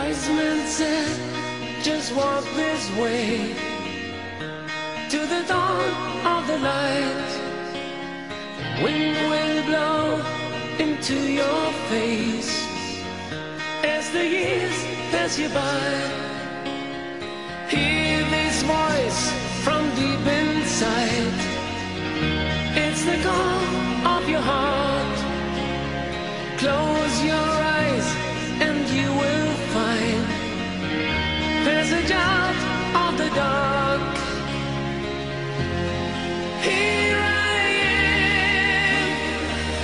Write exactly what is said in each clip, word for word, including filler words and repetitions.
Wise men said, just walk this way to the dawn of the light. Wind will blow into your face as the years pass you by. Hear this voice from deep inside. It's the call of your heart. Close your eyes and you will find passage out of the dark. Here I am.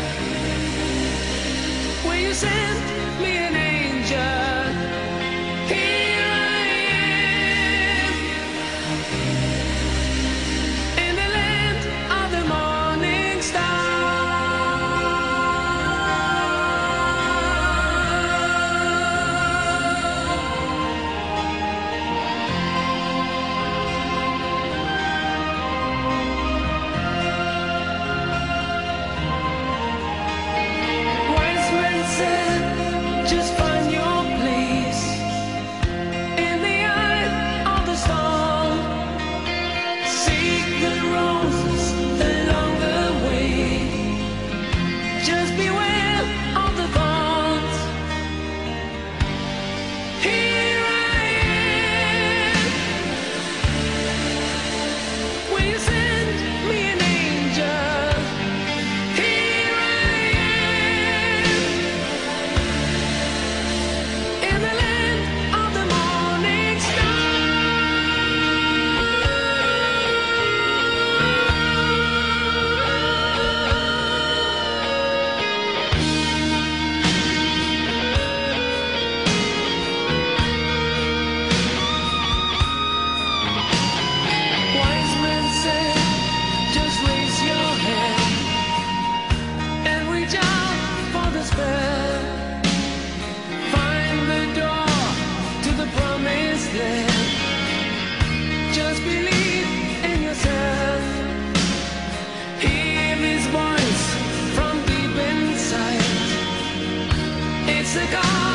Will you send me an angel? Here I am. In the land of the morning star. Just find your place in the eye of the storm. Seek the roses along the way. Just beware of the thorns. Here I am. Will you send me an angel? Here I am. In the land of the morning star. Wise men say, just raise your hand and reach out for the spell. Find the door to the promised land. Just believe in yourself. Hear this voice from deep inside. It's the God